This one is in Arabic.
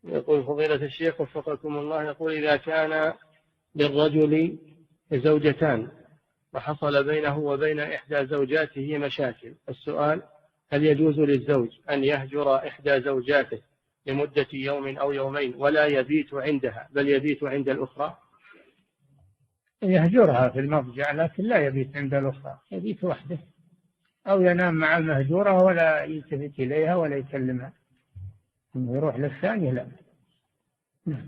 يقول فضيلة الشيخ وفقكم الله، يقول إذا كان للرجل زوجتان وحصل بينه وبين إحدى زوجاته مشاكل، السؤال: هل يجوز للزوج أن يهجر إحدى زوجاته لمدة يوم أو يومين ولا يبيت عندها بل يبيت عند الأخرى؟ يهجرها في المضجع لكن لا يبيت عند الأخرى، يبيت وحده، أو ينام مع المهجورة ولا يلتفت إليها ولا يكلمها. يروح للثانية لا.